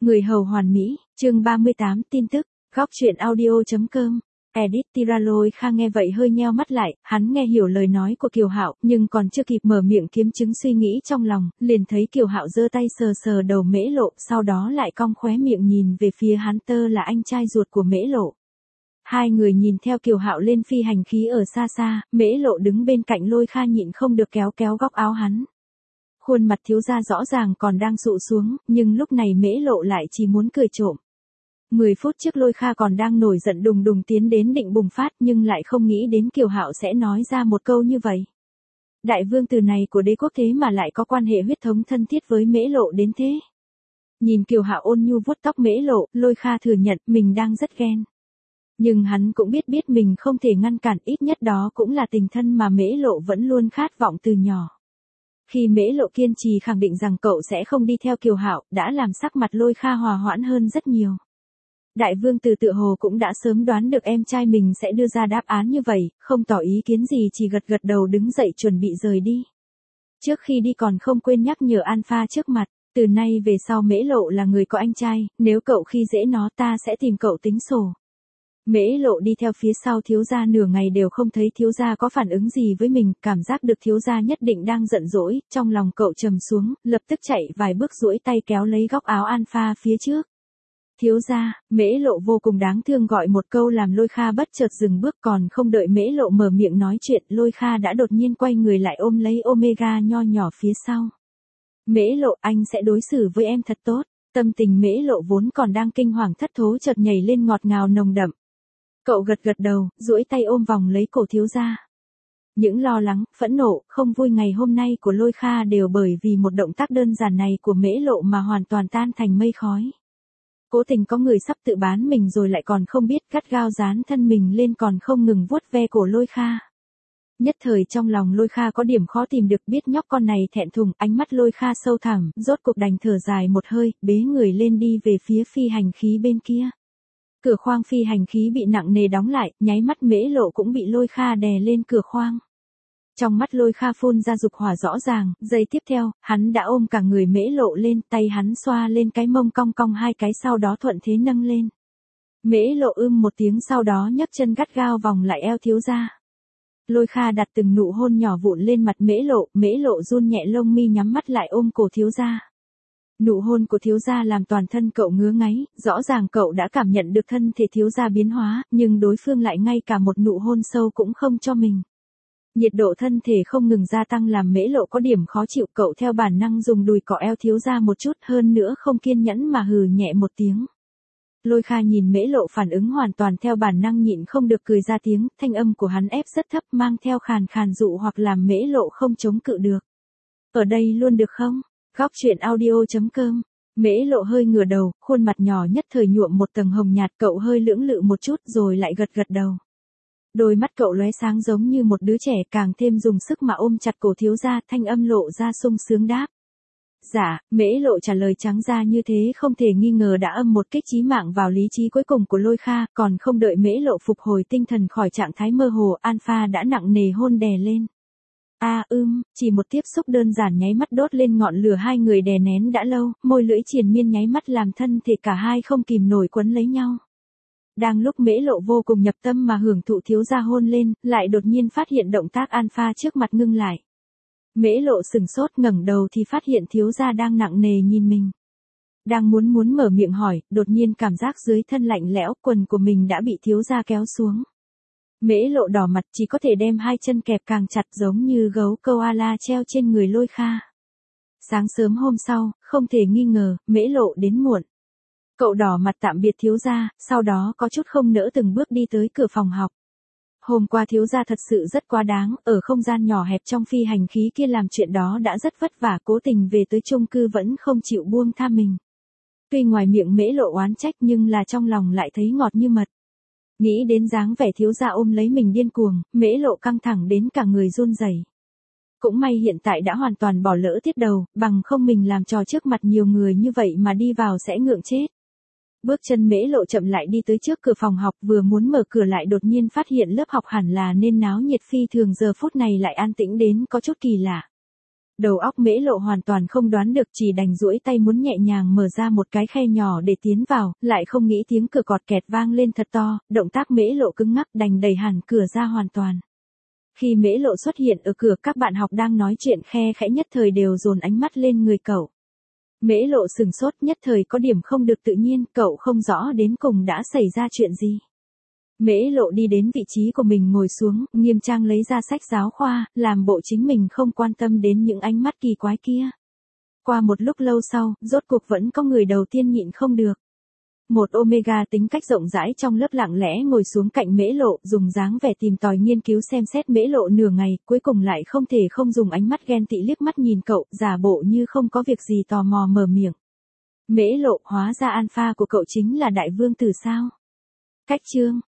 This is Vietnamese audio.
Người hầu hoàn mỹ, chương 38 tin tức, góc truyện audio.com. Edit Tira Lôi Kha nghe vậy hơi nheo mắt lại, hắn nghe hiểu lời nói của Kiều Hạo, nhưng còn chưa kịp mở miệng kiếm chứng suy nghĩ trong lòng, liền thấy Kiều Hạo giơ tay sờ sờ đầu Mễ Lộ, sau đó lại cong khóe miệng nhìn về phía hắn, tơ là anh trai ruột của Mễ Lộ. Hai người nhìn theo Kiều Hạo lên phi hành khí ở xa xa, Mễ Lộ đứng bên cạnh Lôi Kha nhịn không được kéo kéo góc áo hắn. Khuôn mặt thiếu gia rõ ràng còn đang sụ xuống, nhưng lúc này Mễ Lộ lại chỉ muốn cười trộm. 10 phút trước Lôi Kha còn đang nổi giận đùng đùng tiến đến định bùng phát, nhưng lại không nghĩ đến Kiều Hạo sẽ nói ra một câu như vậy. Đại vương tử này của đế quốc thế mà lại có quan hệ huyết thống thân thiết với Mễ Lộ đến thế. Nhìn Kiều Hạo ôn nhu vuốt tóc Mễ Lộ, Lôi Kha thừa nhận mình đang rất ghen. Nhưng hắn cũng biết mình không thể ngăn cản, ít nhất đó cũng là tình thân mà Mễ Lộ vẫn luôn khát vọng từ nhỏ. Khi Mễ Lộ kiên trì khẳng định rằng cậu sẽ không đi theo Kiều Hạo, đã làm sắc mặt Lôi Kha hòa hoãn hơn rất nhiều. Đại vương tử tựa hồ cũng đã sớm đoán được em trai mình sẽ đưa ra đáp án như vậy, không tỏ ý kiến gì, chỉ gật gật đầu đứng dậy chuẩn bị rời đi. Trước khi đi còn không quên nhắc nhở Alpha trước mặt, từ nay về sau Mễ Lộ là người có anh trai, nếu cậu khi dễ nó ta sẽ tìm cậu tính sổ. Mễ Lộ đi theo phía sau thiếu gia nửa ngày đều không thấy thiếu gia có phản ứng gì với mình, cảm giác được thiếu gia nhất định đang giận dỗi, trong lòng cậu trầm xuống, lập tức chạy vài bước duỗi tay kéo lấy góc áo Alpha phía trước. Thiếu gia, Mễ Lộ vô cùng đáng thương gọi một câu làm Lôi Kha bất chợt dừng bước, còn không đợi Mễ Lộ mở miệng nói chuyện, Lôi Kha đã đột nhiên quay người lại ôm lấy Omega nho nhỏ phía sau. Mễ Lộ, anh sẽ đối xử với em thật tốt. Tâm tình Mễ Lộ vốn còn đang kinh hoàng thất thố chợt nhảy lên ngọt ngào nồng đậm. Cậu gật gật đầu, duỗi tay ôm vòng lấy cổ thiếu gia. Những lo lắng, phẫn nộ, không vui ngày hôm nay của Lôi Kha đều bởi vì một động tác đơn giản này của Mễ Lộ mà hoàn toàn tan thành mây khói. Cố tình có người sắp tự bán mình rồi lại còn không biết, gắt gao dán thân mình lên còn không ngừng vuốt ve cổ Lôi Kha. Nhất thời trong lòng Lôi Kha có điểm khó tìm được, biết nhóc con này thẹn thùng, ánh mắt Lôi Kha sâu thẳm, rốt cuộc đành thở dài một hơi, bế người lên đi về phía phi hành khí bên kia. Cửa khoang phi hành khí bị nặng nề đóng lại, nháy mắt Mễ Lộ cũng bị Lôi Kha đè lên cửa khoang. Trong mắt Lôi Kha phun ra dục hỏa rõ ràng, giây tiếp theo, hắn đã ôm cả người Mễ Lộ lên, tay hắn xoa lên cái mông cong cong hai cái, sau đó thuận thế nâng lên. Mễ Lộ một tiếng, sau đó nhấc chân gắt gao vòng lại eo thiếu gia. Lôi Kha đặt từng nụ hôn nhỏ vụn lên mặt Mễ Lộ run nhẹ lông mi nhắm mắt lại ôm cổ thiếu gia. Nụ hôn của thiếu gia làm toàn thân cậu ngứa ngáy, rõ ràng cậu đã cảm nhận được thân thể thiếu gia biến hóa, nhưng đối phương lại ngay cả một nụ hôn sâu cũng không cho mình. Nhiệt độ thân thể không ngừng gia tăng làm Mễ Lộ có điểm khó chịu, cậu theo bản năng dùng đùi cọ eo thiếu gia một chút, hơn nữa không kiên nhẫn mà hừ nhẹ một tiếng. Lôi Kha nhìn Mễ Lộ phản ứng hoàn toàn theo bản năng nhịn không được cười ra tiếng, thanh âm của hắn ép rất thấp mang theo khàn khàn dụ hoặc làm Mễ Lộ không chống cự được. Ở đây luôn được không? Góc truyện audio.com. Mễ Lộ hơi ngửa đầu, khuôn mặt nhỏ nhất thời nhuộm một tầng hồng nhạt, cậu hơi lưỡng lự một chút rồi lại gật gật đầu. Đôi mắt cậu lóe sáng giống như một đứa trẻ, càng thêm dùng sức mà ôm chặt cổ thiếu gia, thanh âm lộ ra sung sướng đáp. Dạ, Mễ Lộ trả lời trắng ra như thế không thể nghi ngờ đã âm một kích chí mạng vào lý trí cuối cùng của Lôi Kha, còn không đợi Mễ Lộ phục hồi tinh thần khỏi trạng thái mơ hồ, Alpha đã nặng nề hôn đè lên. Chỉ một tiếp xúc đơn giản nháy mắt đốt lên ngọn lửa hai người đè nén đã lâu, môi lưỡi triền miên nháy mắt làm thân thể cả hai không kìm nổi quấn lấy nhau. Đang lúc Mễ Lộ vô cùng nhập tâm mà hưởng thụ thiếu gia hôn lên, lại đột nhiên phát hiện động tác Alpha trước mặt ngưng lại. Mễ Lộ sừng sốt, ngẩng đầu thì phát hiện thiếu gia đang nặng nề nhìn mình. Đang muốn mở miệng hỏi, đột nhiên cảm giác dưới thân lạnh lẽo, quần của mình đã bị thiếu gia kéo xuống. Mễ Lộ đỏ mặt, chỉ có thể đem hai chân kẹp càng chặt giống như gấu koala treo trên người Lôi Kha. Sáng sớm hôm sau, không thể nghi ngờ, Mễ Lộ đến muộn. Cậu đỏ mặt tạm biệt thiếu gia, sau đó có chút không nỡ từng bước đi tới cửa phòng học. Hôm qua thiếu gia thật sự rất quá đáng, ở không gian nhỏ hẹp trong phi hành khí kia làm chuyện đó đã rất vất vả, cố tình về tới chung cư vẫn không chịu buông tha mình. Tuy ngoài miệng Mễ Lộ oán trách nhưng là trong lòng lại thấy ngọt như mật. Nghĩ đến dáng vẻ thiếu gia ôm lấy mình điên cuồng, Mễ Lộ căng thẳng đến cả người run rẩy. Cũng may hiện tại đã hoàn toàn bỏ lỡ tiết đầu, bằng không mình làm trò trước mặt nhiều người như vậy mà đi vào sẽ ngượng chết. Bước chân Mễ Lộ chậm lại đi tới trước cửa phòng học, vừa muốn mở cửa lại đột nhiên phát hiện lớp học hẳn là nên náo nhiệt phi thường giờ phút này lại an tĩnh đến có chút kỳ lạ. Đầu óc Mễ Lộ hoàn toàn không đoán được, chỉ đành duỗi tay muốn nhẹ nhàng mở ra một cái khe nhỏ để tiến vào, lại không nghĩ tiếng cửa cọt kẹt vang lên thật to, động tác Mễ Lộ cứng ngắc đành đẩy hẳn cửa ra hoàn toàn. Khi Mễ Lộ xuất hiện ở cửa, các bạn học đang nói chuyện khe khẽ nhất thời đều dồn ánh mắt lên người cậu. Mễ Lộ sừng sốt, nhất thời có điểm không được tự nhiên, cậu không rõ đến cùng đã xảy ra chuyện gì. Mễ Lộ đi đến vị trí của mình ngồi xuống, nghiêm trang lấy ra sách giáo khoa, làm bộ chính mình không quan tâm đến những ánh mắt kỳ quái kia. Qua một lúc lâu sau, rốt cuộc vẫn có người đầu tiên nhịn không được. Một Omega tính cách rộng rãi trong lớp lặng lẽ ngồi xuống cạnh Mễ Lộ, dùng dáng vẻ tìm tòi nghiên cứu xem xét Mễ Lộ nửa ngày, cuối cùng lại không thể không dùng ánh mắt ghen tị liếc mắt nhìn cậu, giả bộ như không có việc gì tò mò mở miệng. Mễ Lộ, hóa ra alpha của cậu chính là đại vương tử sao? Cách chương